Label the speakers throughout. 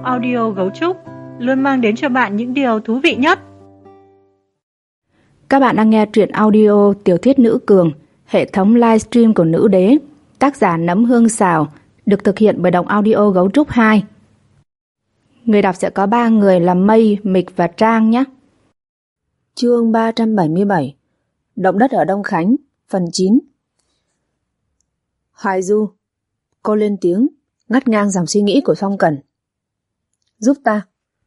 Speaker 1: audio Gấu Trúc luôn mang đến cho bạn những điều thú vị nhất.
Speaker 2: Các bạn đang nghe truyện audio tiểu thuyết Nữ Cường, hệ thống livestream của Nữ Đế, tác giả Nấm Hương Xào, được thực hiện bởi Đọc Audio Gấu Trúc 2. Người đọc sẽ có 3 người là Mây, Mịch và Trang nhé.
Speaker 3: Chương 377 Động đất ở Đông Khánh, phần 9. Hoài Du, cô lên tiếng, ngắt ngang dòng suy nghĩ của Phong Cẩn. Giúp ta.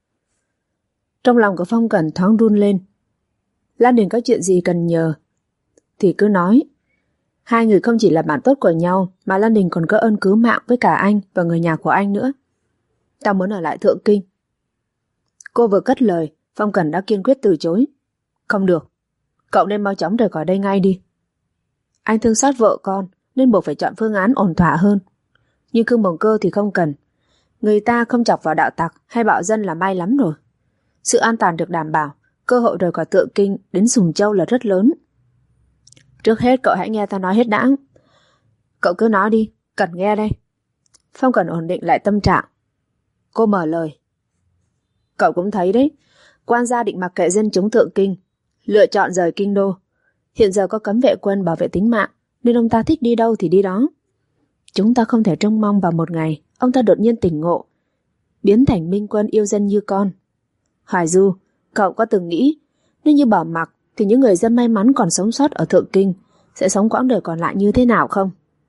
Speaker 3: Trong lòng của Phong Cẩn thoáng run lên. Lan Đình có chuyện gì cần nhờ thì cứ nói. Hai người không chỉ là bạn tốt của nhau, mà Lan Đình còn có ơn cứu mạng với cả anh và người nhà của anh nữa. Ta muốn ở lại Thượng Kinh. Cô vừa cất lời, Phong Cẩn đã kiên quyết từ chối. Không được, cậu nên mau chóng rời khỏi đây ngay đi. Anh thương xót vợ con nên buộc phải chọn phương án ổn thỏa hơn. Nhưng Khương Bồng Cơ thì không cần. Người ta không chọc vào đạo tặc hay bạo dân là may lắm rồi. Sự an toàn được đảm bảo, cơ hội rời khỏi Thượng Kinh đến Sùng Châu là rất lớn. Trước hết cậu hãy nghe ta nói hết đã. Cậu cứ nói đi, cần nghe đây. Phong Cẩn ổn định lại tâm trạng. Cô mở lời. Cậu cũng thấy đấy, quan gia định mặc kệ dân chúng Thượng Kinh, lựa chọn rời kinh đô. Hiện giờ có cấm vệ quân bảo vệ tính mạng, nên ông ta thích đi đâu thì đi đó. Chúng ta không thể trông mong vào một ngày ông ta đột nhiên tỉnh ngộ, biến thành minh quân yêu dân như con. Hoài Du, cậu có từng nghĩ nếu như bỏ mặc thì những người dân may mắn còn sống sót ở Thượng Kinh sẽ sống quãng đời còn lại như thế nào không?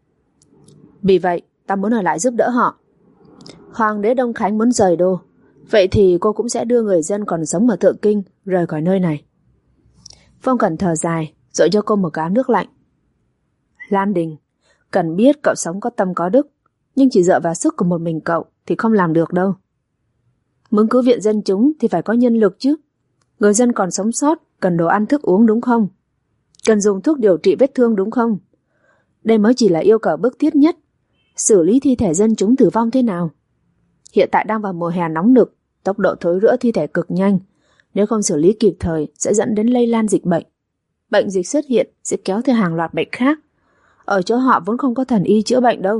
Speaker 3: Vì vậy ta muốn ở lại giúp đỡ họ. Hoàng đế Đông Khánh muốn rời đô, vậy thì cô cũng sẽ đưa người dân còn sống ở Thượng Kinh rời khỏi nơi này. Phong Cẩn thở dài, dội cho cô một gáo nước lạnh. Lan Đình, cần biết cậu sống có tâm có đức, nhưng chỉ dựa vào sức của một mình cậu thì không làm được đâu. Muốn cứu viện dân chúng thì phải có nhân lực chứ. Người dân còn sống sót cần đồ ăn thức uống đúng không? Cần dùng thuốc điều trị vết thương đúng không? Đây mới chỉ là yêu cầu bức thiết nhất. Xử lý thi thể dân chúng tử vong thế nào? Hiện tại đang vào mùa hè nóng nực, tốc độ thối rữa thi thể cực nhanh. Nếu không xử lý kịp thời sẽ dẫn đến lây lan dịch bệnh. Bệnh dịch xuất hiện sẽ kéo theo hàng loạt bệnh khác. Ở chỗ họ vốn không có thần y chữa bệnh đâu.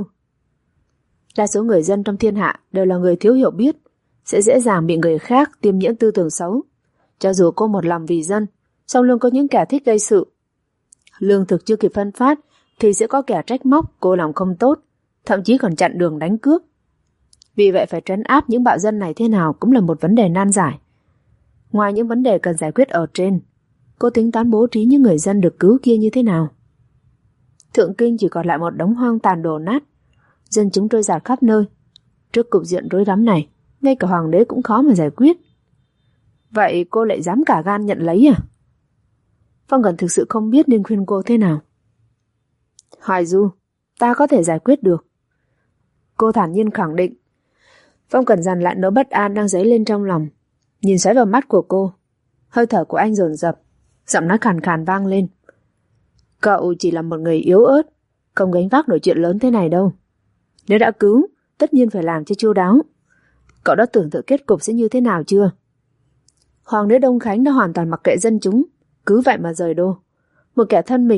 Speaker 3: Đa số người dân trong thiên hạ đều là người thiếu hiểu biết, sẽ dễ dàng bị người khác tiêm nhiễm tư tưởng xấu. Cho dù cô một lòng vì dân, song luôn có những kẻ thích gây sự. Lương thực chưa kịp phân phát thì sẽ có kẻ trách móc cô làm không tốt, thậm chí còn chặn đường đánh cướp. Vì vậy phải trấn áp những bạo dân này thế nào cũng là một vấn đề nan giải. Ngoài những vấn đề cần giải quyết ở trên, cô tính toán bố trí những người dân được cứu kia như thế nào? Thượng Kinh chỉ còn lại một đống hoang tàn đổ nát, dân chúng trôi dạt khắp nơi. Trước cục diện rối rắm này, ngay cả hoàng đế cũng khó mà giải quyết. Vậy cô lại dám cả gan nhận lấy à? Phong Cẩn thực sự không biết nên khuyên cô thế nào. Hoài Du, ta có thể giải quyết được. Cô thản nhiên khẳng định. Phong Cẩn dằn lại nỗi bất an đang dấy lên trong lòng, nhìn xoáy vào mắt của cô. Hơi thở của anh dồn dập, giọng nói khàn khàn vang lên. Cậu chỉ là một người yếu ớt, không gánh vác nổi chuyện lớn thế này đâu. Nếu đã cứu, tất nhiên phải làm cho chu đáo. Cậu đã tưởng tượng kết cục sẽ như thế nào chưa? Hoàng đế Đông Khánh đã hoàn toàn mặc kệ dân chúng, cứ vậy mà rời đô. Một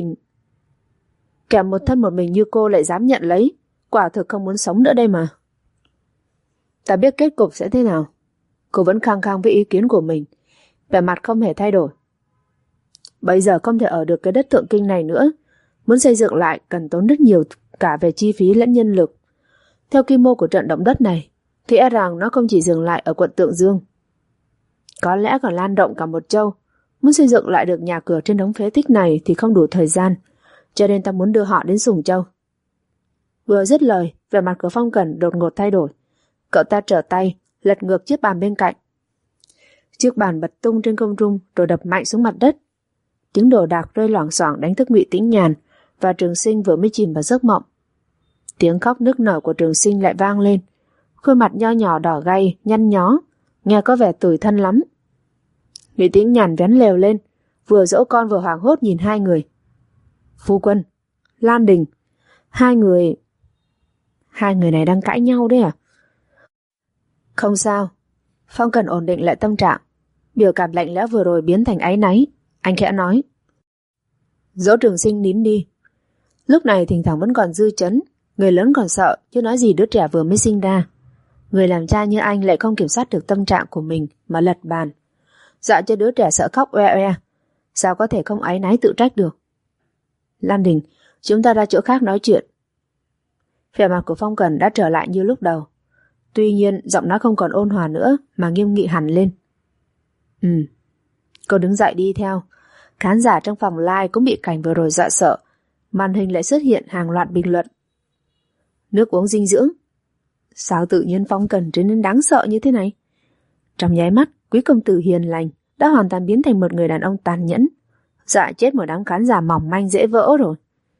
Speaker 3: kẻ một thân một mình như cô lại dám nhận lấy, quả thực không muốn sống nữa đây mà. Ta biết kết cục sẽ thế nào. Cô vẫn khăng khăng với ý kiến của mình, vẻ mặt không hề thay đổi. Bây giờ không thể ở được cái đất Thượng Kinh này nữa. Muốn xây dựng lại cần tốn rất nhiều cả về chi phí lẫn nhân lực. Theo quy mô của trận động đất này thì e rằng nó không chỉ dừng lại ở quận Tượng Dương, có lẽ còn lan rộng cả một châu. Muốn xây dựng lại được nhà cửa trên đống phế tích này thì không đủ thời gian, cho nên ta muốn đưa họ đến Sùng Châu. Vừa dứt lời, vẻ mặt của Phong Cẩn đột ngột thay đổi. Cậu ta trở tay lật ngược chiếc bàn bên cạnh. Chiếc bàn bật tung trên không trung rồi đập mạnh xuống mặt đất. Tiếng đồ đạc rơi loảng xoảng đánh thức Ngụy Tĩnh Nhàn và Trường Sinh vừa mới chìm vào giấc mộng. Tiếng khóc nức nở của Trường Sinh lại vang lên, khuôn mặt nho nhỏ đỏ gay, nhăn nhó, nghe có vẻ tủi thân lắm. Ngụy Tĩnh Nhàn vén lều lên, vừa dỗ con vừa hoảng hốt nhìn hai người. Phu quân, Lan Đình, hai người này đang cãi nhau đấy à? Không sao. Phong Cẩn ổn định lại tâm trạng, biểu cảm lạnh lẽo vừa rồi biến thành áy náy. Anh khẽ nói. Dỗ Trường Sinh nín đi. Lúc này thỉnh thoảng vẫn còn dư chấn, người lớn còn sợ, chứ nói gì đứa trẻ vừa mới sinh ra. Người làm cha như anh lại không kiểm soát được tâm trạng của mình mà lật bàn, dọa cho đứa trẻ sợ khóc oe oe. Sao có thể không áy náy tự trách được? Lan Đình, chúng ta ra chỗ khác nói chuyện. Vẻ mặt của Phong Cần đã trở lại như lúc đầu. Tuy nhiên giọng nói không còn ôn hòa nữa mà nghiêm nghị hẳn lên. Cô đứng dậy đi theo. Khán giả trong phòng live cũng bị cảnh vừa rồi dọa sợ. Màn hình lại xuất hiện hàng loạt bình luận. Nước uống dinh dưỡng. Sao tự nhiên Phong Cần trở nên đáng sợ như thế này? Trong nháy mắt, quý công tử hiền lành đã hoàn toàn biến thành một người đàn ông tàn nhẫn, dọa chết một đám khán giả mỏng manh dễ vỡ rồi.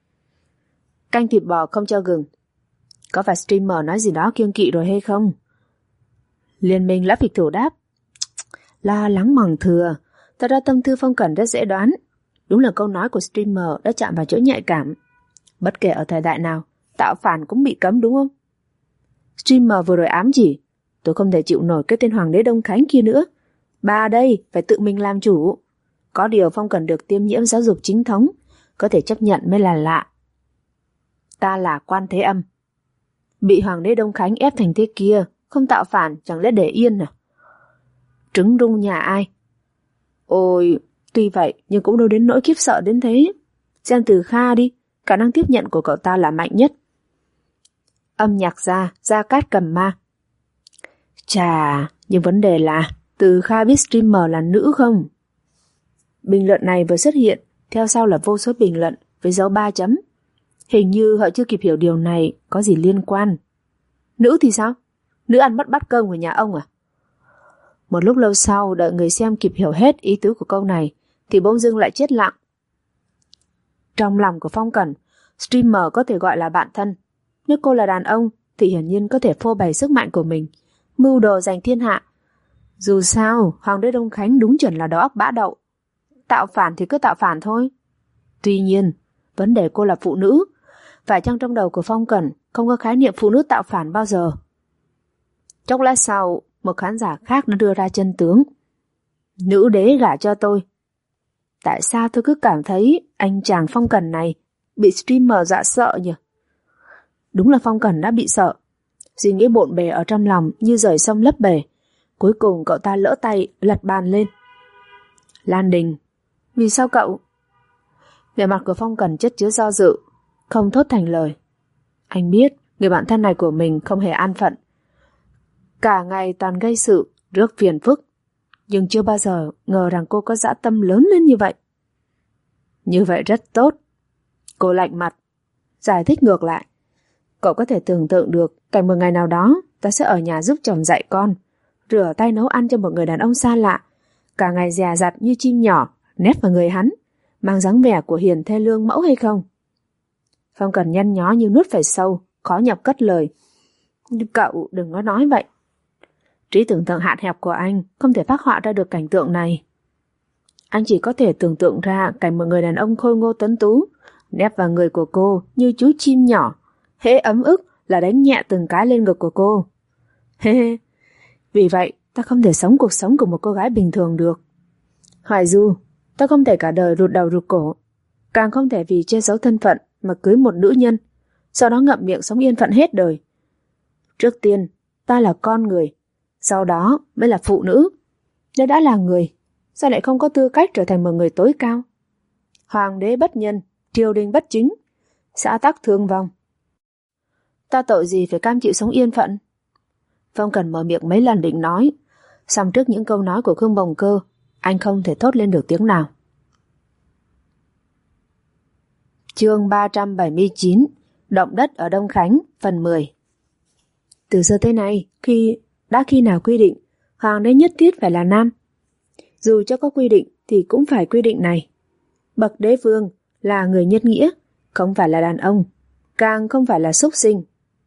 Speaker 3: Canh thịt bò không cho gừng. Có phải streamer nói gì đó kiêng kỵ rồi hay không? Liên minh lã phịch thủ đáp. Lo lắng mằng thừa. Thật ra tâm tư Phong Cần rất dễ đoán. Đúng là câu nói của streamer đã chạm vào chỗ nhạy cảm. Bất kể ở thời đại nào, tạo phản cũng bị cấm đúng không? Streamer vừa rồi ám chỉ, tôi không thể chịu nổi cái tên Hoàng đế Đông Khánh kia nữa. Bà đây phải tự mình làm chủ. Có điều Phong Cần được tiêm nhiễm giáo dục chính thống, có thể chấp nhận mới là lạ. Ta là Quan Thế Âm. Bị Hoàng đế Đông Khánh ép thành thế kia, không tạo phản chẳng lẽ để yên à? Trứng rung nhà ai? Ôi, tuy vậy nhưng cũng đâu đến nỗi khiếp sợ đến thế. Xem từ Kha đi, khả năng tiếp nhận của cậu ta là mạnh nhất. Âm nhạc Gia Cát Cầm Ma. Chà, nhưng vấn đề là Từ Kha biết streamer là nữ không? Bình luận này vừa xuất hiện, theo sau là vô số bình luận với dấu 3 chấm. Hình như họ chưa kịp hiểu điều này có gì liên quan. Nữ thì sao? Nữ ăn mất bát cơm của nhà ông à? Một lúc lâu sau, đợi người xem kịp hiểu hết ý tứ của câu này thì bỗng dưng lại chết lặng. Trong lòng của Phong Cần, streamer có thể gọi là bạn thân. Nếu cô là đàn ông thì hiển nhiên có thể phô bày sức mạnh của mình, mưu đồ giành thiên hạ. Dù sao, Hoàng đế Đông Khánh đúng chuẩn là đầu óc bã đậu. Tạo phản thì cứ tạo phản thôi. Tuy nhiên, vấn đề cô là phụ nữ. Phải chăng trong đầu của Phong Cần không có khái niệm phụ nữ tạo phản bao giờ? Chốc lát sau, một khán giả khác đã đưa ra chân tướng. Nữ đế gả cho tôi. Tại sao tôi cứ cảm thấy anh chàng Phong Cần này bị streamer dọa sợ nhỉ? Đúng là Phong Cần đã bị sợ. Suy nghĩ bộn bề ở trong lòng như rời sông lấp bể. Cuối cùng cậu ta lỡ tay lật bàn lên. Lan Đình, vì sao cậu? Vẻ mặt của Phong Cần chất chứa do dự, không thốt thành lời. Anh biết người bạn thân này của mình không hề an phận. Cả ngày toàn gây sự, rước phiền phức. Nhưng chưa bao giờ ngờ rằng cô có dã tâm lớn lên như vậy. Như vậy rất tốt. Cô lạnh mặt, giải thích ngược lại. Cậu có thể tưởng tượng được cảnh một ngày nào đó ta sẽ ở nhà giúp chồng dạy con, rửa tay nấu ăn cho một người đàn ông xa lạ, cả ngày dè dặt như chim nhỏ nép vào người hắn, mang dáng vẻ của hiền thê lương mẫu hay không? Phong Cần nhăn nhó như nuốt phải sâu, khó nhọc cất lời. Cậu đừng có nói vậy. Trí tưởng tượng hạn hẹp của anh không thể phác họa ra được cảnh tượng này. Anh chỉ có thể tưởng tượng ra cảnh một người đàn ông khôi ngô tuấn tú nép vào người của cô như chú chim nhỏ, hễ ấm ức là đánh nhẹ từng cái lên ngực của cô. Vì vậy ta không thể sống cuộc sống của một cô gái bình thường được. Hoài Du, ta không thể cả đời rụt đầu rụt cổ, càng không thể vì che giấu thân phận mà cưới một nữ nhân, sau đó ngậm miệng sống yên phận hết đời. Trước tiên, ta là con người, sau đó mới là phụ nữ. Nếu đã là người, sao lại không có tư cách trở thành một người tối cao? Hoàng đế bất nhân, triều đình bất chính, xã tắc thương vong. Ta tội gì phải cam chịu sống yên phận? Phong Cần mở miệng mấy lần định nói, song trước những câu nói của Khương Bồng Cơ, anh không thể thốt lên được tiếng nào. Chương 379, Động đất ở Đông Khánh, phần 10. Từ xưa tới nay, đã khi nào quy định hoàng đế nhất thiết phải là nam? Dù cho có quy định thì cũng phải quy định này. Bậc đế vương là người nhất nghĩa, không phải là đàn ông, càng không phải là súc sinh.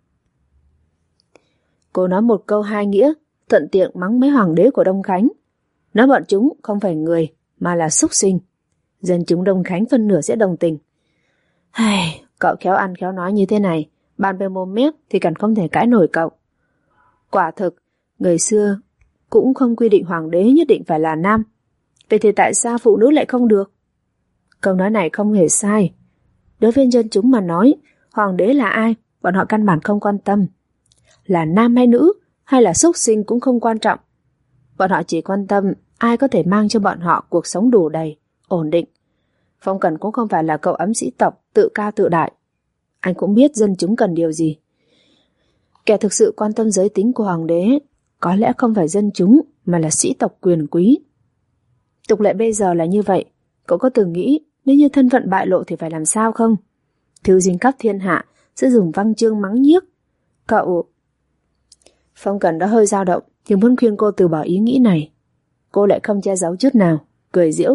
Speaker 3: Cô nói một câu hai nghĩa, thuận tiện mắng mấy hoàng đế của Đông Khánh. Nói bọn chúng không phải người mà là súc sinh. Dân chúng Đông Khánh phân nửa sẽ đồng tình. Cậu khéo ăn khéo nói như thế này, bàn về mồm mép thì càng không thể cãi nổi cậu. Quả thực, người xưa cũng không quy định hoàng đế nhất định phải là nam. Vậy thì tại sao phụ nữ lại không được? Câu nói này không hề sai. Đối với dân chúng mà nói, hoàng đế là ai, bọn họ căn bản không quan tâm. Là nam hay nữ, hay là súc sinh cũng không quan trọng. Bọn họ chỉ quan tâm ai có thể mang cho bọn họ cuộc sống đủ đầy, ổn định. Phong Cần cũng không phải là cậu ấm sĩ tộc tự cao tự đại. Anh cũng biết dân chúng cần điều gì. Kẻ thực sự quan tâm giới tính của hoàng đế có lẽ không phải dân chúng mà là sĩ tộc quyền quý. Tục lệ bây giờ là như vậy. Cậu có từng nghĩ nếu như thân phận bại lộ thì phải làm sao không? Thư dinh khắp thiên hạ sẽ dùng văn chương mắng nhiếc. Cậu... Phong Cần đã hơi dao động, nhưng muốn khuyên cô từ bỏ ý nghĩ này. Cô lại không che giấu chút nào, cười giễu.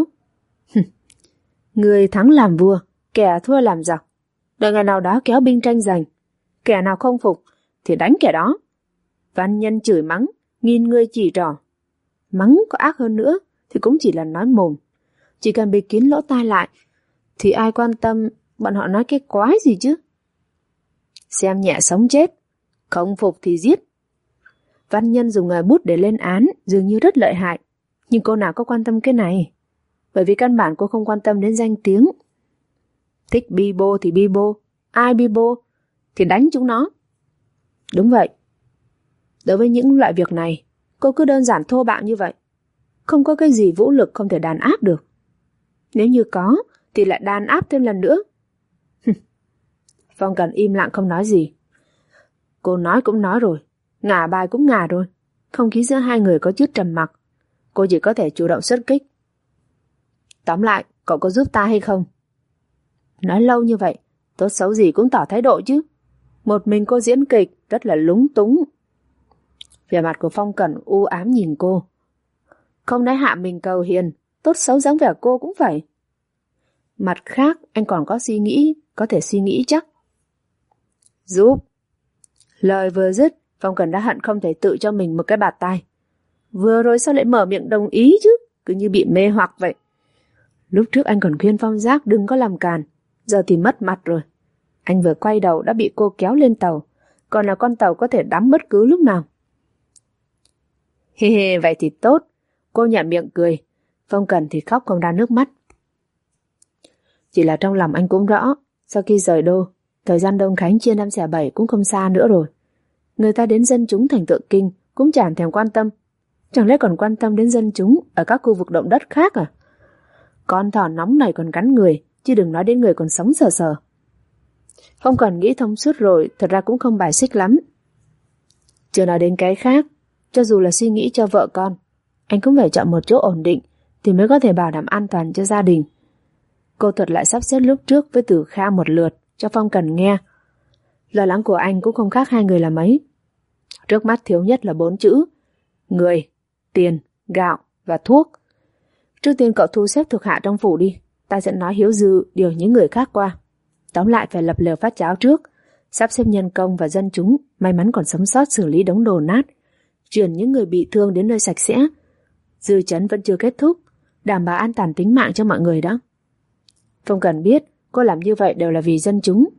Speaker 3: Người thắng làm vua, kẻ thua làm giặc. Đợi ngày nào đó kéo binh tranh giành. Kẻ nào không phục thì đánh kẻ đó. Văn nhân chửi mắng, nghìn người chỉ trỏ. Mắng có ác hơn nữa thì cũng chỉ là nói mồm. Chỉ cần bịt kín lỗ tai lại thì ai quan tâm bọn họ nói cái quái gì chứ. Xem nhẹ sống chết, không phục thì giết. Văn nhân dùng ngòi bút để lên án dường như rất lợi hại, nhưng cô nào có quan tâm cái này? Bởi vì căn bản cô không quan tâm đến danh tiếng. Thích bi bô thì bi bô, ai bi bô thì đánh chúng nó. Đúng vậy. Đối với những loại việc này, cô cứ đơn giản thô bạo như vậy. Không có cái gì vũ lực không thể đàn áp được. Nếu như có thì lại đàn áp thêm lần nữa. Phong Cần im lặng không nói gì. Cô nói cũng nói rồi, ngả bài cũng ngả rồi. Không khí giữa hai người có chút trầm mặc. Cô chỉ có thể chủ động xuất kích. Tóm lại, cậu có giúp ta hay không? Nói lâu như vậy, tốt xấu gì cũng tỏ thái độ chứ. Một mình cô diễn kịch rất là lúng túng. Vẻ mặt của Phong Cẩn u ám nhìn cô. Không nói hạ mình cầu hiền, tốt xấu dáng vẻ cô cũng phải. Mặt khác, anh còn có suy nghĩ, có thể suy nghĩ chắc. Giúp. Lời vừa dứt, Phong Cẩn đã hận không thể tự cho mình một cái bạt tai. Vừa rồi sao lại mở miệng đồng ý chứ, cứ như bị mê hoặc vậy. Lúc trước anh còn khuyên Phong Giác đừng có làm càn, giờ thì mất mặt rồi. Anh vừa quay đầu đã bị cô kéo lên tàu, còn là con tàu có thể đắm bất cứ lúc nào. Hê hê, vậy thì tốt. Cô nhả miệng cười. Phong Cần thì khóc không ra nước mắt. Chỉ là trong lòng anh cũng rõ, sau khi rời đô, thời gian Đông Khánh chia 5/7 cũng không xa nữa rồi. Người ta đến dân chúng thành Tượng Kinh cũng chẳng thèm quan tâm. Chẳng lẽ còn quan tâm đến dân chúng ở các khu vực động đất khác à? Con thỏ nóng này còn cắn người, chứ đừng nói đến người còn sống sờ sờ. Phong Cần nghĩ thông suốt rồi, thật ra cũng không bài xích lắm. Chưa nói đến cái khác, cho dù là suy nghĩ cho vợ con, anh cũng phải chọn một chỗ ổn định thì mới có thể bảo đảm an toàn cho gia đình. Cô thuật lại sắp xếp lúc trước với Tử Kha một lượt cho Phong Cần nghe. Lo lắng của anh cũng không khác hai người là mấy. Trước mắt thiếu nhất là 4 chữ: người, tiền, gạo và thuốc. Trước tiên cậu thu xếp thuộc hạ trong phủ đi, ta sẽ nói Hiếu Dư điều những người khác qua. Tóm lại phải lập lều phát cháo trước, sắp xếp nhân công và dân chúng may mắn còn sống sót xử lý đống đồ nát, chuyển những người bị thương đến nơi sạch sẽ. Dư chấn vẫn chưa kết thúc, đảm bảo an toàn tính mạng cho mọi người đó. Phong Cần biết cô làm như vậy đều là vì dân chúng.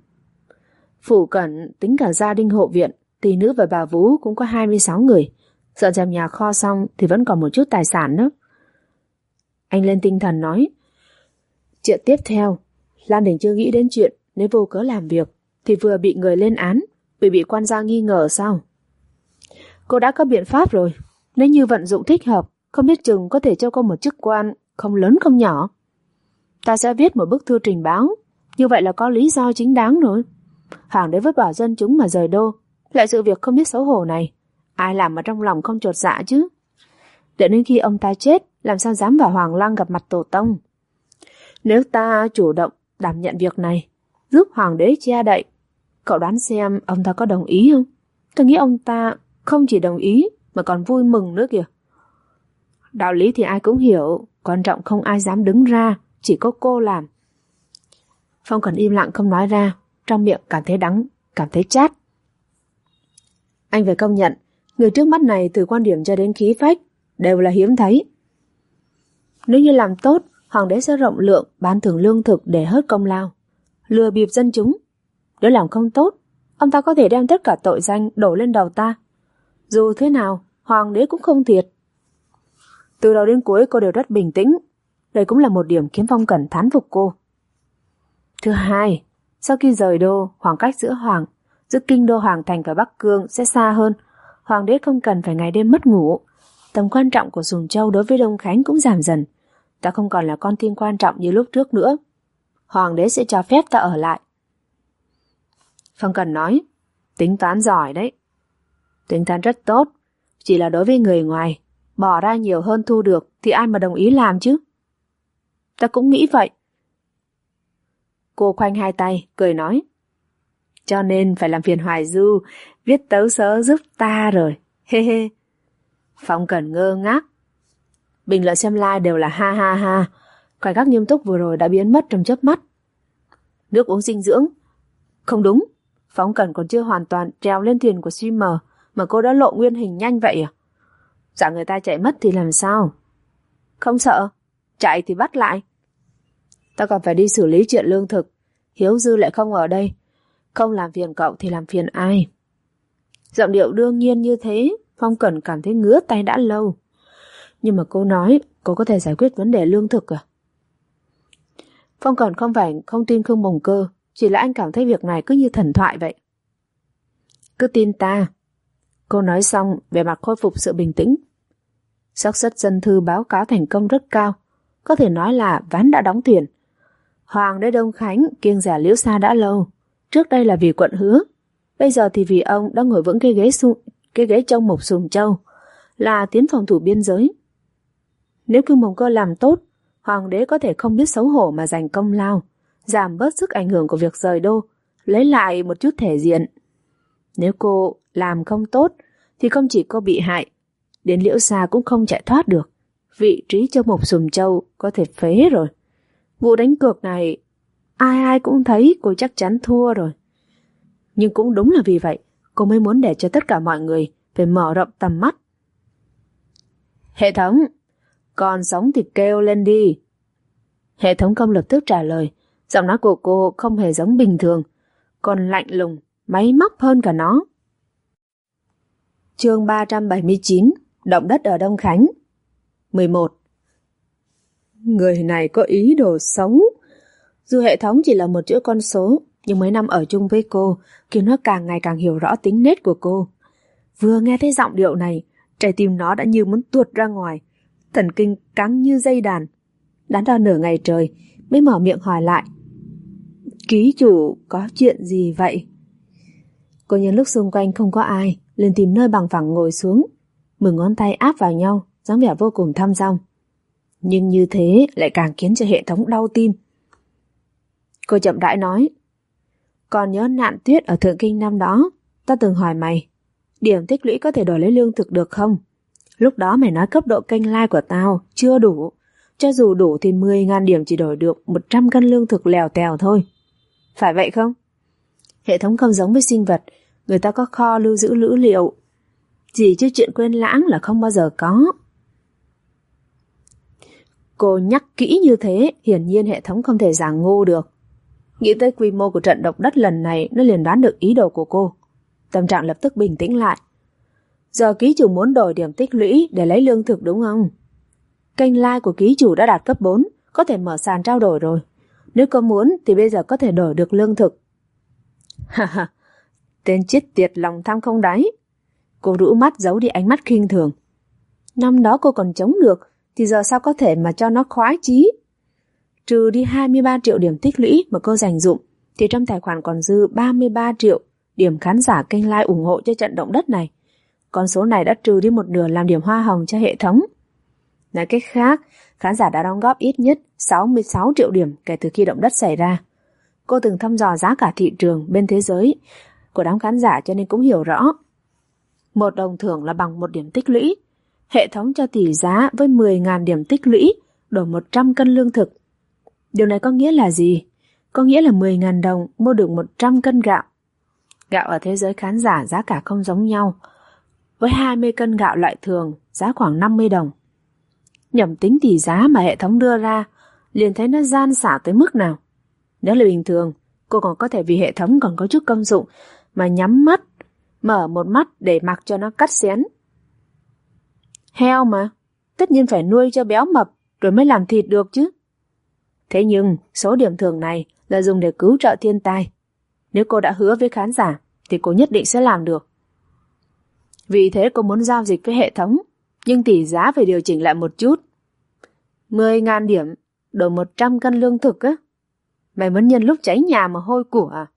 Speaker 3: Phủ Cẩn tính cả gia đình hộ viện, tỷ nữ và bà Vú cũng có 26 người. Dọn dẹp nhà kho xong thì vẫn còn một chút tài sản đó. Anh lên tinh thần nói. Chuyện tiếp theo, Lan Đình chưa nghĩ đến chuyện nếu vô cớ làm việc thì vừa bị người lên án, bị quan gia nghi ngờ sao? Cô đã có biện pháp rồi. Nếu như vận dụng thích hợp, không biết chừng có thể cho cô một chức quan không lớn không nhỏ. Ta sẽ viết một bức thư trình báo, như vậy là có lý do chính đáng rồi. Hoàng đế vứt bỏ dân chúng mà rời đô, lại sự việc không biết xấu hổ này, ai làm mà trong lòng không chột dạ chứ? Để đến khi ông ta chết, làm sao dám vào Hoàng Lăng gặp mặt tổ tông? Nếu ta chủ động đảm nhận việc này, giúp hoàng đế che đậy, cậu đoán xem ông ta có đồng ý không? Tôi nghĩ ông ta không chỉ đồng ý mà còn vui mừng nữa kìa. Đạo lý thì ai cũng hiểu, quan trọng không ai dám đứng ra, chỉ có cô làm. Phong Cần im lặng không nói ra, trong miệng cảm thấy đắng, cảm thấy chát. Anh phải công nhận, người trước mắt này từ quan điểm cho đến khí phách đều là hiếm thấy. Nếu như làm tốt, hoàng đế sẽ rộng lượng ban thưởng lương thực để hớt công lao, lừa bịp dân chúng. Nếu làm không tốt, ông ta có thể đem tất cả tội danh đổ lên đầu ta. Dù thế nào, hoàng đế cũng không thiệt. Từ đầu đến cuối cô đều rất bình tĩnh. Đây cũng là một điểm khiến Phong Cẩn thán phục cô. Thứ hai, sau khi rời đô, khoảng cách giữa kinh đô Hoàng Thành và Bắc Cương sẽ xa hơn. Hoàng đế không cần phải ngày đêm mất ngủ. Tầm quan trọng của Sùng Châu đối với Đông Khánh cũng giảm dần. Ta không còn là con tin quan trọng như lúc trước nữa. Hoàng đế sẽ cho phép ta ở lại. Phong Cần nói, tính toán giỏi đấy. Tính toán rất tốt. Chỉ là đối với người ngoài, bỏ ra nhiều hơn thu được thì ai mà đồng ý làm chứ? Ta cũng nghĩ vậy. Cô khoanh hai tay, cười nói. Cho nên phải làm phiền Hoài Du viết tấu sớ giúp ta rồi. Hê hê. Phong Cần ngơ ngác. Bình luận xem like đều là ha ha ha. Khoảnh khắc nghiêm túc vừa rồi đã biến mất trong chớp mắt. Nước uống dinh dưỡng. Không đúng. Phong Cần còn chưa hoàn toàn trèo lên thuyền của streamer mà cô đã lộ nguyên hình nhanh vậy à? Dạ người ta chạy mất thì làm sao? Không sợ. Chạy thì bắt lại. Ta còn phải đi xử lý chuyện lương thực. Hiếu Dư lại không ở đây. Không làm phiền cậu thì làm phiền ai? Giọng điệu đương nhiên như thế, Phong Cần cảm thấy ngứa tay đã lâu. Nhưng mà cô nói cô có thể giải quyết vấn đề lương thực à? Phong Cần không phải không tin Khương Bồng Cơ, chỉ là anh cảm thấy việc này cứ như thần thoại vậy. Cứ tin ta. Cô nói xong, vẻ mặt khôi phục sự bình tĩnh. Xác suất dân thư báo cáo thành công rất cao, có thể nói là ván đã đóng thuyền. Hoàng đế Đông Khánh kiêng rẻ Liễu Sa đã lâu, trước đây là vì quận Hứa, bây giờ thì vì ông đã ngồi vững cái ghế trông mục Sùng Châu, là tiến phòng thủ biên giới. Nếu Khương Bồng Cơ làm tốt, Hoàng đế có thể không biết xấu hổ mà giành công lao, giảm bớt sức ảnh hưởng của việc rời đô, lấy lại một chút thể diện. Nếu cô làm không tốt, thì không chỉ cô bị hại, đến Liễu Sa cũng không chạy thoát được. Vị trí châu mục Sùng Châu có thể phế rồi. Vụ đánh cược này, ai cũng thấy cô chắc chắn thua rồi. Nhưng cũng đúng là vì vậy, cô mới muốn để cho tất cả mọi người phải mở rộng tầm mắt. Hệ thống, còn sống thì kêu lên đi. Hệ thống không lập tức trả lời, giọng nói của cô không hề giống bình thường, còn lạnh lùng, máy móc hơn cả nó. Chương 379, động đất ở Đông Khánh. 11. Người này có ý đồ xấu. Dù hệ thống chỉ là một chữ con số, nhưng mấy năm ở chung với cô, khiến nó càng ngày càng hiểu rõ tính nết của cô. Vừa nghe thấy giọng điệu này, trái tim nó đã như muốn tuột ra ngoài, thần kinh căng như dây đàn. Đắn đo nửa ngày trời, mới mở miệng hỏi lại. Ký chủ có chuyện gì vậy? Cô nhân lúc xung quanh không có ai, lên tìm nơi bằng phẳng ngồi xuống, mười ngón tay áp vào nhau, dáng vẻ vô cùng thong dong. Nhưng như thế lại càng khiến cho hệ thống đau tim. Cô chậm rãi nói, còn nhớ nạn tuyết ở Thượng Kinh năm đó, ta từng hỏi mày, điểm tích lũy có thể đổi lấy lương thực được không? Lúc đó mày nói cấp độ kênh like của tao chưa đủ, cho dù đủ thì 10.000 điểm chỉ đổi được 100 cân lương thực lèo tèo thôi. Phải vậy không? Hệ thống không giống với sinh vật, người ta có kho lưu giữ dữ liệu. Chỉ chứ chuyện quên lãng là không bao giờ có. Cô nhắc kỹ như thế, hiển nhiên hệ thống không thể giả ngu được. Nghĩ tới quy mô của trận động đất lần này, nó liền đoán được ý đồ của cô. Tâm trạng lập tức bình tĩnh lại. Giờ ký chủ muốn đổi điểm tích lũy để lấy lương thực đúng không? Kênh like của ký chủ đã đạt cấp 4, có thể mở sàn trao đổi rồi. Nếu có muốn thì bây giờ có thể đổi được lương thực. Haha, tên chết tiệt lòng tham không đáy. Cô rũ mắt giấu đi ánh mắt khinh thường. Năm đó cô còn chống được, thì giờ sao có thể mà cho nó khoái chí? Trừ đi 23 triệu điểm tích lũy mà cô dành dụm, thì trong tài khoản còn dư 33 triệu điểm khán giả kênh like ủng hộ cho trận động đất này. Con số này đã trừ đi một nửa làm điểm hoa hồng cho hệ thống. Nói cách khác, khán giả đã đóng góp ít nhất 66 triệu điểm kể từ khi động đất xảy ra. Cô từng thăm dò giá cả thị trường bên thế giới của đám khán giả cho nên cũng hiểu rõ. Một đồng thưởng là bằng một điểm tích lũy. Hệ thống cho tỷ giá với 10.000 điểm tích lũy đổi 100 cân lương thực. Điều này có nghĩa là gì? Có nghĩa là 10.000 đồng mua được 100 cân gạo. Gạo ở thế giới khán giả giá cả không giống nhau. Với 20 cân gạo loại thường, giá khoảng 50 đồng. Nhẩm tính tỷ giá mà hệ thống đưa ra, liền thấy nó gian xảo tới mức nào. Nếu là bình thường, cô còn có thể vì hệ thống còn có chút công dụng mà nhắm mắt, mở một mắt để mặc cho nó cắt xén. Heo mà, tất nhiên phải nuôi cho béo mập rồi mới làm thịt được chứ. Thế nhưng số điểm thưởng này là dùng để cứu trợ thiên tai. Nếu cô đã hứa với khán giả thì cô nhất định sẽ làm được. Vì thế cô muốn giao dịch với hệ thống, nhưng tỷ giá phải điều chỉnh lại một chút. 10.000 điểm đổi 100 cân lương thực á? Mày muốn nhân lúc cháy nhà mà hôi của à?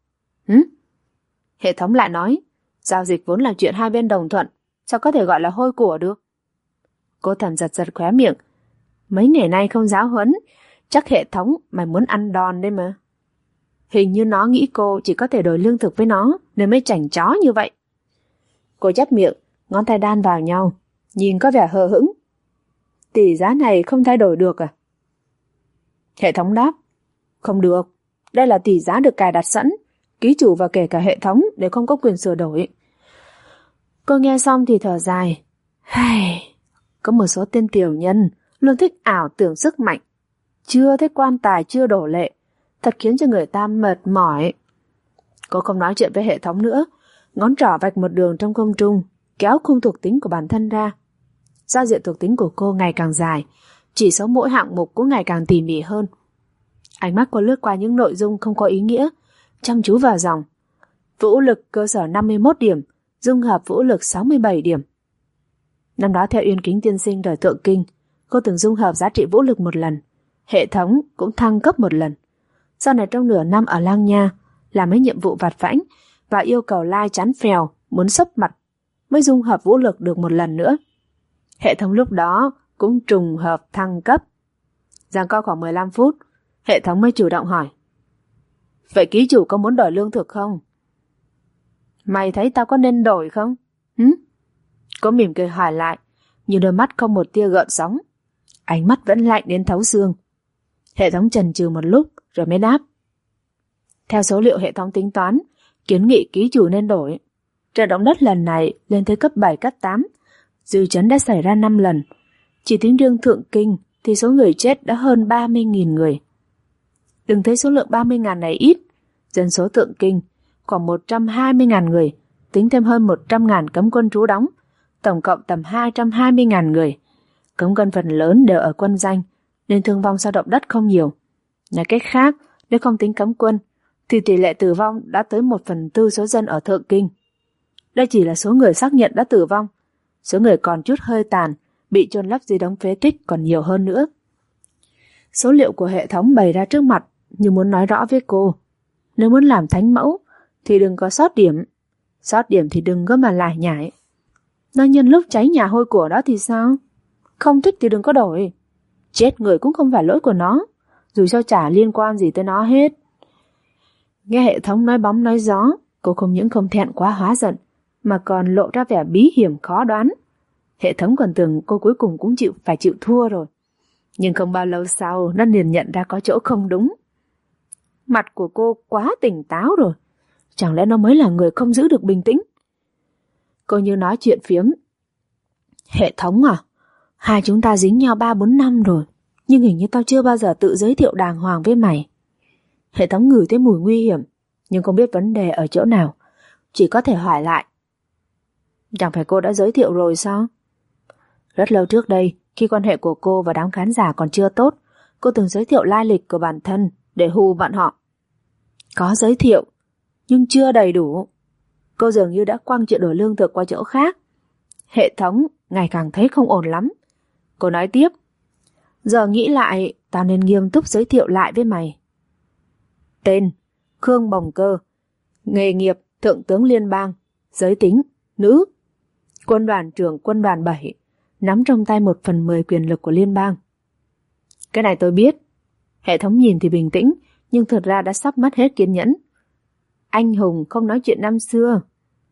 Speaker 3: Hệ thống lại nói, giao dịch vốn là chuyện hai bên đồng thuận, sao có thể gọi là hôi của được? Cô thầm giật giật khóe miệng. Mấy ngày nay không giáo huấn, chắc hệ thống mày muốn ăn đòn đấy mà. Hình như nó nghĩ cô chỉ có thể đổi lương thực với nó, nên mới chảnh chó như vậy. Cô chép miệng, ngón tay đan vào nhau, nhìn có vẻ hờ hững. Tỷ giá này không thay đổi được à? Hệ thống đáp, không được, đây là tỷ giá được cài đặt sẵn, ký chủ và kể cả hệ thống đều không có quyền sửa đổi. Cô nghe xong thì thở dài. Có một số tên tiểu nhân luôn thích ảo tưởng sức mạnh, chưa thấy quan tài chưa đổ lệ, thật khiến cho người ta mệt mỏi. Cô không nói chuyện với hệ thống nữa, ngón trỏ vạch một đường trong không trung, kéo khung thuộc tính của bản thân ra. Giao diện thuộc tính của cô ngày càng dài, chỉ số mỗi hạng mục cũng ngày càng tỉ mỉ hơn. Ánh mắt cô lướt qua những nội dung không có ý nghĩa, chăm chú vào dòng. Vũ lực cơ sở 51 điểm, dung hợp vũ lực 67 điểm. Năm đó theo Uyên Kính tiên sinh đời Thượng Kinh, cô từng dung hợp giá trị vũ lực một lần, hệ thống cũng thăng cấp một lần. Sau này trong nửa năm ở Lang Nha, làm mấy nhiệm vụ vặt vãnh và yêu cầu Lai chán phèo, muốn sấp mặt, mới dung hợp vũ lực được một lần nữa. Hệ thống lúc đó cũng trùng hợp thăng cấp. Giằng co khoảng 15 phút, hệ thống mới chủ động hỏi. Vậy ký chủ có muốn đổi lương thực không? Mày thấy tao có nên đổi không? Cô mỉm cười hỏi lại, nhưng đôi mắt không một tia gợn sóng. Ánh mắt vẫn lạnh đến thấu xương. Hệ thống chần chừ một lúc rồi mới đáp. Theo số liệu hệ thống tính toán, kiến nghị ký chủ nên đổi. Trận động đất lần này lên tới cấp 7, cấp 8, dư chấn đã xảy ra 5 lần. Chỉ tính riêng Thượng Kinh thì số người chết đã hơn 30.000 người. Đừng thấy số lượng 30.000 này ít, dân số Thượng Kinh khoảng 120.000 người, tính thêm hơn 100.000 cấm quân trú đóng, tổng cộng tầm 220.000 người. Cấm quân phần lớn đều ở quân danh, nên thương vong sau động đất không nhiều. Nói cách khác, nếu không tính cấm quân, thì tỷ lệ tử vong đã tới 1/4 số dân ở Thượng Kinh. Đây chỉ là số người xác nhận đã tử vong. Số người còn chút hơi tàn, bị chôn lấp dưới đống phế tích còn nhiều hơn nữa. Số liệu của hệ thống bày ra trước mặt như muốn nói rõ với cô. Nếu muốn làm thánh mẫu thì đừng có sót điểm. Sót điểm thì đừng có mà lải nhải. Nó nhân lúc cháy nhà hôi của đó thì sao? Không thích thì đừng có đổi. Chết người cũng không phải lỗi của nó, dù sao chả liên quan gì tới nó hết. Nghe hệ thống nói bóng nói gió, cô không những không thẹn quá hóa giận, mà còn lộ ra vẻ bí hiểm khó đoán. Hệ thống còn tưởng cô cuối cùng cũng phải chịu thua rồi. Nhưng không bao lâu sau, nó liền nhận ra có chỗ không đúng. Mặt của cô quá tỉnh táo rồi. Chẳng lẽ nó mới là người không giữ được bình tĩnh? Cô như nói chuyện phiếm. Hệ thống à? Hai chúng ta dính nhau 3-4 năm rồi, nhưng hình như tao chưa bao giờ tự giới thiệu đàng hoàng với mày. Hệ thống ngửi thấy mùi nguy hiểm, nhưng không biết vấn đề ở chỗ nào, chỉ có thể hỏi lại. Chẳng phải cô đã giới thiệu rồi sao? Rất lâu trước đây, khi quan hệ của cô và đám khán giả còn chưa tốt, cô từng giới thiệu lai lịch của bản thân để hù bọn họ. Có giới thiệu, nhưng chưa đầy đủ. Cô dường như đã quăng chuyện đổi lương thực qua chỗ khác. Hệ thống ngày càng thấy không ổn lắm. Cô nói tiếp. Giờ nghĩ lại, tao nên nghiêm túc giới thiệu lại với mày. Tên: Khương Bồng Cơ. Nghề nghiệp: Thượng tướng Liên bang. Giới tính: nữ. Quân đoàn trưởng quân đoàn 7, nắm trong tay 1/10 quyền lực của liên bang. Cái này tôi biết. Hệ thống nhìn thì bình tĩnh, nhưng thật ra đã sắp mất hết kiên nhẫn. Anh hùng không nói chuyện năm xưa.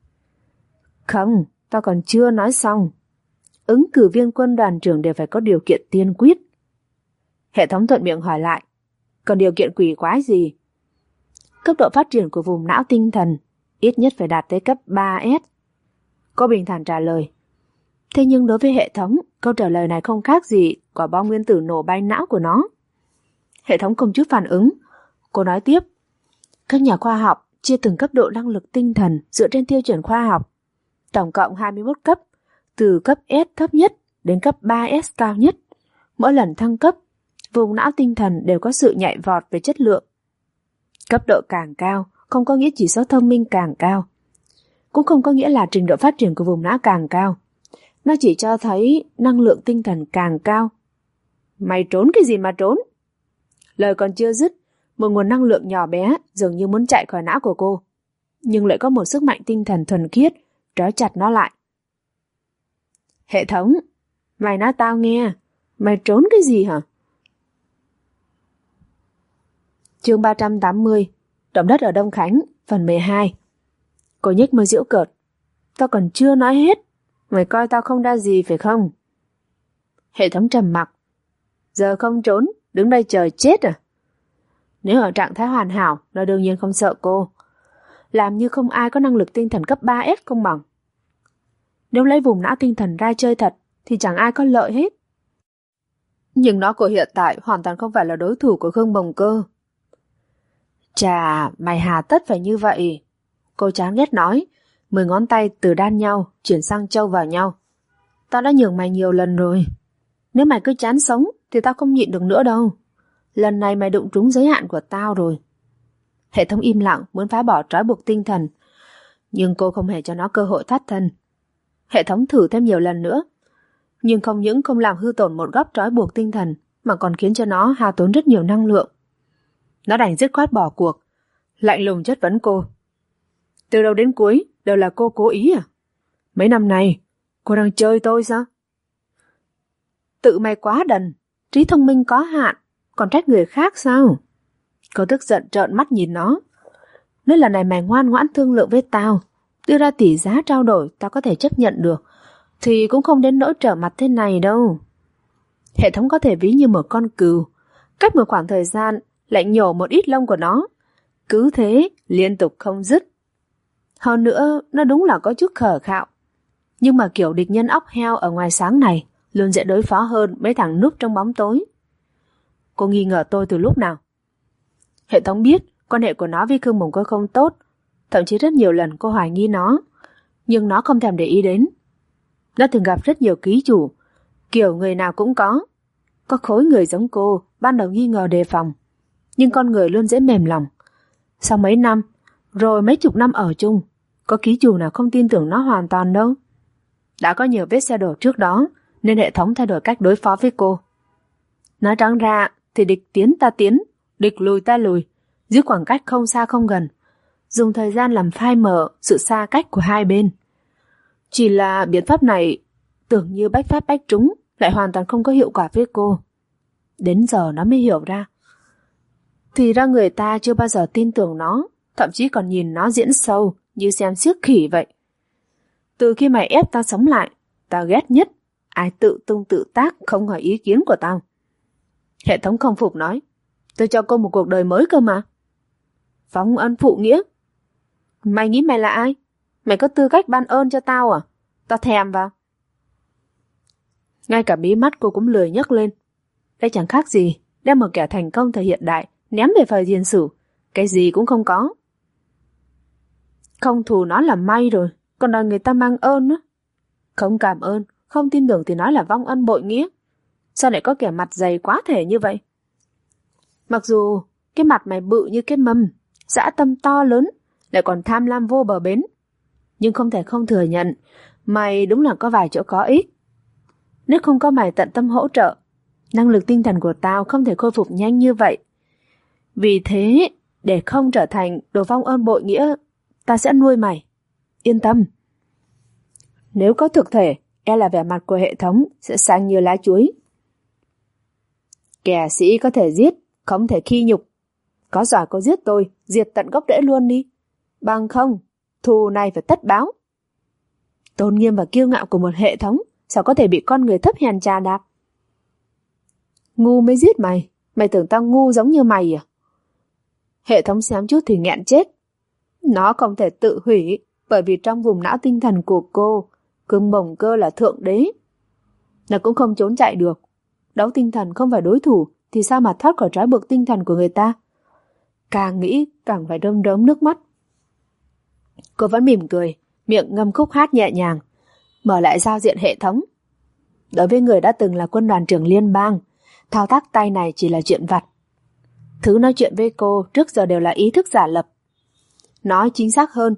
Speaker 3: Không, tao còn chưa nói xong. Ứng cử viên quân đoàn trưởng đều phải có điều kiện tiên quyết. Hệ thống thuận miệng hỏi lại. Còn điều kiện quỷ quái gì? Cấp độ phát triển của vùng não tinh thần ít nhất phải đạt tới cấp 3S. Cô bình thản trả lời. Thế nhưng đối với hệ thống, câu trả lời này không khác gì quả bom nguyên tử nổ bay não của nó. Hệ thống không chút phản ứng. Cô nói tiếp. Các nhà khoa học chia từng cấp độ năng lực tinh thần dựa trên tiêu chuẩn khoa học. Tổng cộng 21 cấp, từ cấp S thấp nhất đến cấp 3S cao nhất. Mỗi lần thăng cấp, vùng não tinh thần đều có sự nhạy vọt về chất lượng. Cấp độ càng cao không có nghĩa chỉ số thông minh càng cao. cũng không có nghĩa là trình độ phát triển của vùng não càng cao. Nó chỉ cho thấy năng lượng tinh thần càng cao. Mày trốn cái gì mà trốn? Lời còn chưa dứt, một nguồn năng lượng nhỏ bé dường như muốn chạy khỏi não của cô, nhưng lại có một sức mạnh tinh thần thuần khiết trói chặt nó lại. Hệ thống, mày nói tao nghe, mày trốn cái gì hả? Chương 380, Động đất ở Đông Khánh, phần 12. Cô nhếch môi giễu cợt. Tao còn chưa nói hết, mày coi tao không đa gì phải không? Hệ thống trầm mặc. Giờ không trốn, đứng đây chờ chết à? Nếu ở trạng thái hoàn hảo, nó đương nhiên không sợ cô. Làm như không ai có năng lực tinh thần cấp 3S không bằng. Nếu lấy vùng não tinh thần ra chơi thật, thì chẳng ai có lợi hết. Nhưng nó của hiện tại hoàn toàn không phải là đối thủ của Khương Bồng Cơ. Chà, mày hà tất phải như vậy. Cô chán ghét nói, 10 ngón tay từ đan nhau, chuyển sang châu vào nhau. Tao đã nhường mày nhiều lần rồi. Nếu mày cứ chán sống, thì tao không nhịn được nữa đâu. Lần này mày đụng trúng giới hạn của tao rồi. Hệ thống im lặng muốn phá bỏ trói buộc tinh thần, nhưng cô không hề cho nó cơ hội thoát thân. Hệ thống thử thêm nhiều lần nữa, nhưng không những không làm hư tổn một góc trói buộc tinh thần, mà còn khiến cho nó hao tốn rất nhiều năng lượng. Nó đành dứt khoát bỏ cuộc, lạnh lùng chất vấn cô. Từ đầu đến cuối đều là cô cố ý à? Mấy năm này cô đang chơi tôi sao? Tự mày quá đần, trí thông minh có hạn, còn trách người khác sao? Cô tức giận trợn mắt nhìn nó. Nếu lần này mày ngoan ngoãn thương lượng với tao, đưa ra tỷ giá trao đổi tao có thể chấp nhận được, thì cũng không đến nỗi trở mặt thế này đâu. Hệ thống có thể ví như một con cừu, cách một khoảng thời gian lại nhổ một ít lông của nó, cứ thế liên tục không dứt. Hơn nữa nó đúng là có chút khờ khạo, nhưng mà kiểu địch nhân óc heo ở ngoài sáng này luôn dễ đối phó hơn mấy thằng núp trong bóng tối. Cô nghi ngờ tôi từ lúc nào? Hệ thống biết quan hệ của nó với Khương Bồng Cơ không tốt, thậm chí rất nhiều lần cô hoài nghi nó, nhưng nó không thèm để ý đến. Nó từng gặp rất nhiều ký chủ, kiểu người nào cũng có khối người giống cô, ban đầu nghi ngờ đề phòng, nhưng con người luôn dễ mềm lòng. Sau mấy năm, rồi mấy chục năm ở chung, có ký chủ nào không tin tưởng nó hoàn toàn đâu. Đã có nhiều vết xe đổ trước đó, nên hệ thống thay đổi cách đối phó với cô. Nói trắng ra thì địch tiến ta tiến, địch lùi ta lùi, giữ khoảng cách không xa không gần, dùng thời gian làm phai mờ sự xa cách của hai bên. Chỉ là biện pháp này tưởng như bách phát bách trúng, lại hoàn toàn không có hiệu quả với cô. Đến giờ nó mới hiểu ra. Thì ra người ta chưa bao giờ tin tưởng nó, thậm chí còn nhìn nó diễn sâu như xem xiếc khỉ vậy. Từ khi mày ép tao sống lại, tao ghét nhất ai tự tung tự tác không hỏi ý kiến của tao. Hệ thống không phục nói, tôi cho cô một cuộc đời mới cơ mà. Vong ân phụ nghĩa? Mày nghĩ mày là ai? Mày có tư cách ban ơn cho tao à? Tao thèm vào. Ngay cả mí mắt cô cũng lười nhấc lên. Đây chẳng khác gì đem một kẻ thành công thời hiện đại ném về thời tiền sử, cái gì cũng không có. Không thù nó là may rồi, còn đòi người ta mang ơn á. Không cảm ơn, không tin tưởng thì nói là vong ân bội nghĩa. Sao lại có kẻ mặt dày quá thể như vậy? Mặc dù cái mặt mày bự như cái mâm, dã tâm to lớn, lại còn tham lam vô bờ bến, nhưng không thể không thừa nhận mày đúng là có vài chỗ có ích. Nếu không có mày tận tâm hỗ trợ, năng lực tinh thần của tao không thể khôi phục nhanh như vậy. Vì thế, để không trở thành đồ vong ơn bội nghĩa, ta sẽ nuôi mày. Yên tâm. Nếu có thực thể, e là vẻ mặt của hệ thống sẽ xanh như lá chuối. Kẻ sĩ có thể giết, không thể khi nhục. Có giỏi cô giết tôi, diệt tận gốc rễ luôn đi. Bằng không, thù này phải tất báo. Tôn nghiêm và kiêu ngạo của một hệ thống sao có thể bị con người thấp hèn chà đạp? Ngu mới giết mày, mày tưởng tao ngu giống như mày à? Hệ thống xém chút thì nghẹn chết. Nó không thể tự hủy, bởi vì trong vùng não tinh thần của cô, Khương Bồng Cơ là thượng đế. Nó cũng không trốn chạy được. Đấu tinh thần không phải đối thủ thì sao mà thoát khỏi trói buộc tinh thần của người ta? Càng nghĩ càng phải rơm rớm nước mắt. Cô vẫn mỉm cười, miệng ngâm khúc hát nhẹ nhàng, mở lại giao diện hệ thống. Đối với người đã từng là quân đoàn trưởng liên bang, thao tác tay này chỉ là chuyện vặt. Thứ nói chuyện với cô trước giờ đều là ý thức giả lập. Nói chính xác hơn,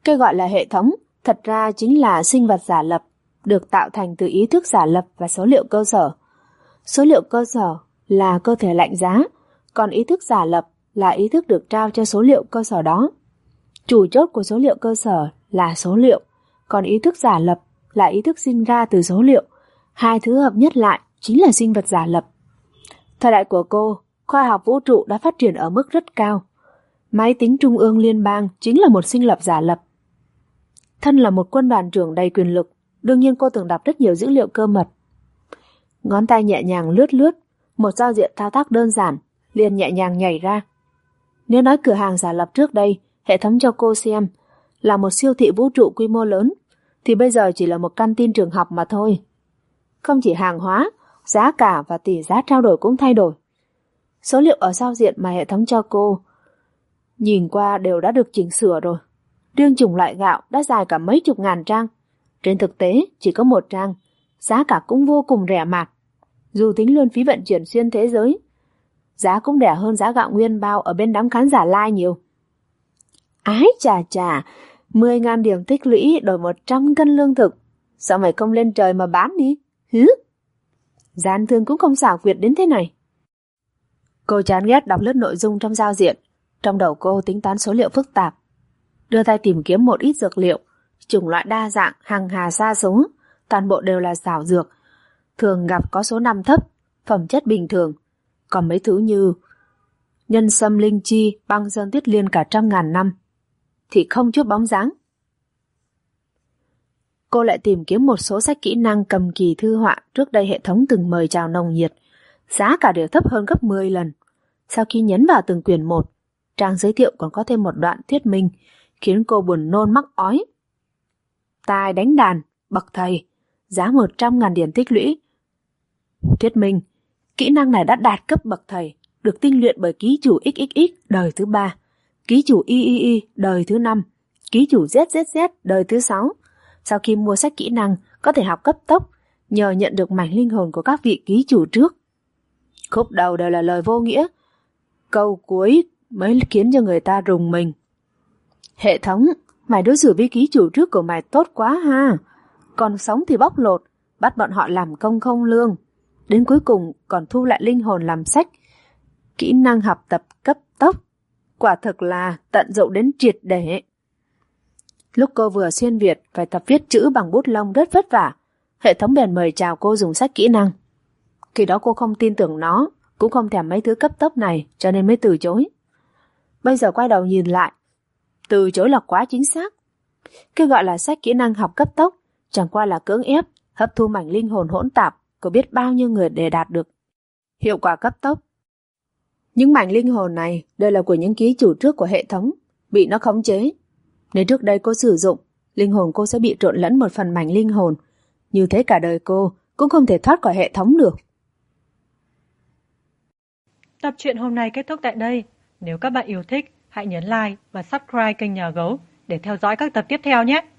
Speaker 3: Cái gọi là hệ thống thật ra chính là sinh vật giả lập, được tạo thành từ ý thức giả lập và số liệu cơ sở. Số liệu cơ sở là cơ thể lạnh giá, còn ý thức giả lập là ý thức được trao cho số liệu cơ sở đó. Chủ chốt của số liệu cơ sở là số liệu, còn ý thức giả lập là ý thức sinh ra từ số liệu. Hai thứ hợp nhất lại chính là sinh vật giả lập. Thời đại của cô, khoa học vũ trụ đã phát triển ở mức rất cao. Máy tính trung ương liên bang chính là một sinh lập giả lập. Thân là một quân đoàn trưởng đầy quyền lực, đương nhiên cô từng đọc rất nhiều dữ liệu cơ mật. Ngón tay nhẹ nhàng lướt lướt, một giao diện thao tác đơn giản, liền nhẹ nhàng nhảy ra. Nếu nói cửa hàng giả lập trước đây, hệ thống cho cô xem, là một siêu thị vũ trụ quy mô lớn, thì bây giờ chỉ là một căn tin trường học mà thôi. Không chỉ hàng hóa, giá cả và tỷ giá trao đổi cũng thay đổi. Số liệu ở giao diện mà hệ thống cho cô, nhìn qua đều đã được chỉnh sửa rồi. Riêng chủng loại gạo đã dài cả mấy chục ngàn trang. Trên thực tế chỉ có một trang, giá cả cũng vô cùng rẻ mạt. Dù tính luôn phí vận chuyển xuyên thế giới, giá cũng rẻ hơn giá gạo nguyên bao ở bên đám khán giả live nhiều. Ái chà chà, 10.000 điểm tích lũy đổi 100 cân lương thực. Sao mày không lên trời mà bán đi? Hứ? Gian thương cũng không xảo quyệt đến thế này. Cô chán ghét đọc lướt nội dung trong giao diện. Trong đầu cô tính toán số liệu phức tạp. Đưa tay tìm kiếm một ít dược liệu, chủng loại đa dạng, hàng hà sa số, toàn bộ đều là xảo dược. Thường gặp có số năm thấp, phẩm chất bình thường. Còn mấy thứ như nhân sâm linh chi, băng sơn tuyết liên cả 100.000 năm thì không chút bóng dáng. Cô lại tìm kiếm một số sách kỹ năng cầm kỳ thư họa trước đây hệ thống từng mời chào nồng nhiệt, giá cả đều thấp hơn gấp 10 lần. Sau khi nhấn vào từng quyển một, trang giới thiệu còn có thêm một đoạn thuyết minh, khiến cô buồn nôn mắc ói. Tài đánh đàn, bậc thầy, giá 100.000 điểm tích lũy. Thuyết minh, kỹ năng này đã đạt cấp bậc thầy, được tinh luyện bởi ký chủ XXX đời thứ 3, ký chủ YYY đời thứ 5, ký chủ ZZZ đời thứ 6. Sau khi mua sách kỹ năng, có thể học cấp tốc, nhờ nhận được mảnh linh hồn của các vị ký chủ trước. Khúc đầu đều là lời vô nghĩa, câu cuối mới khiến cho người ta rùng mình. Hệ thống, mày đối xử với ký chủ trước của mày tốt quá ha. Còn sống thì bóc lột, bắt bọn họ làm công không lương. Đến cuối cùng còn thu lại linh hồn làm sách. Kỹ năng học tập cấp tốc. Quả thực là tận dụng đến triệt để. Lúc cô vừa xuyên Việt phải tập viết chữ bằng bút lông rất vất vả, hệ thống bèn mời chào cô dùng sách kỹ năng. Khi đó cô không tin tưởng nó, cũng không thèm mấy thứ cấp tốc này, cho nên mới từ chối. Bây giờ quay đầu nhìn lại, từ chối là quá chính xác. Cái gọi là sách kỹ năng học cấp tốc chẳng qua là cưỡng ép hấp thu mảnh linh hồn hỗn tạp của biết bao nhiêu người để đạt được hiệu quả cấp tốc. Những mảnh linh hồn này đều là của những ký chủ trước của hệ thống, bị nó khống chế. Nếu trước đây cô sử dụng, linh hồn cô sẽ bị trộn lẫn một phần mảnh linh hồn. Như thế cả đời cô cũng không thể thoát khỏi hệ thống được.
Speaker 1: Tập truyện hôm nay kết thúc tại đây. Nếu các bạn yêu thích, hãy nhấn like và subscribe kênh Nhà Gấu để theo dõi các tập tiếp theo nhé.